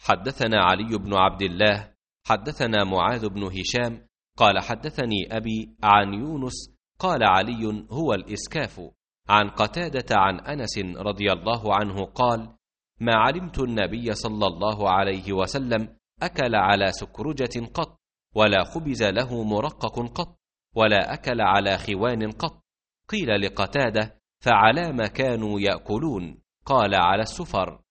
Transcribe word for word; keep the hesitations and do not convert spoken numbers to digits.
حدثنا علي بن عبد الله حدثنا معاذ بن هشام قال حدثني أبي عن يونس قال علي هو الإسكاف عن قتادة عن أنس رضي الله عنه قال: ما علمت النبي صلى الله عليه وسلم أكل على سكرجة قط، ولا خبز له مرقق قط، ولا أكل على خوان قط. قيل لقتادة: فعلى ما كانوا يأكلون؟ قال: على السفر.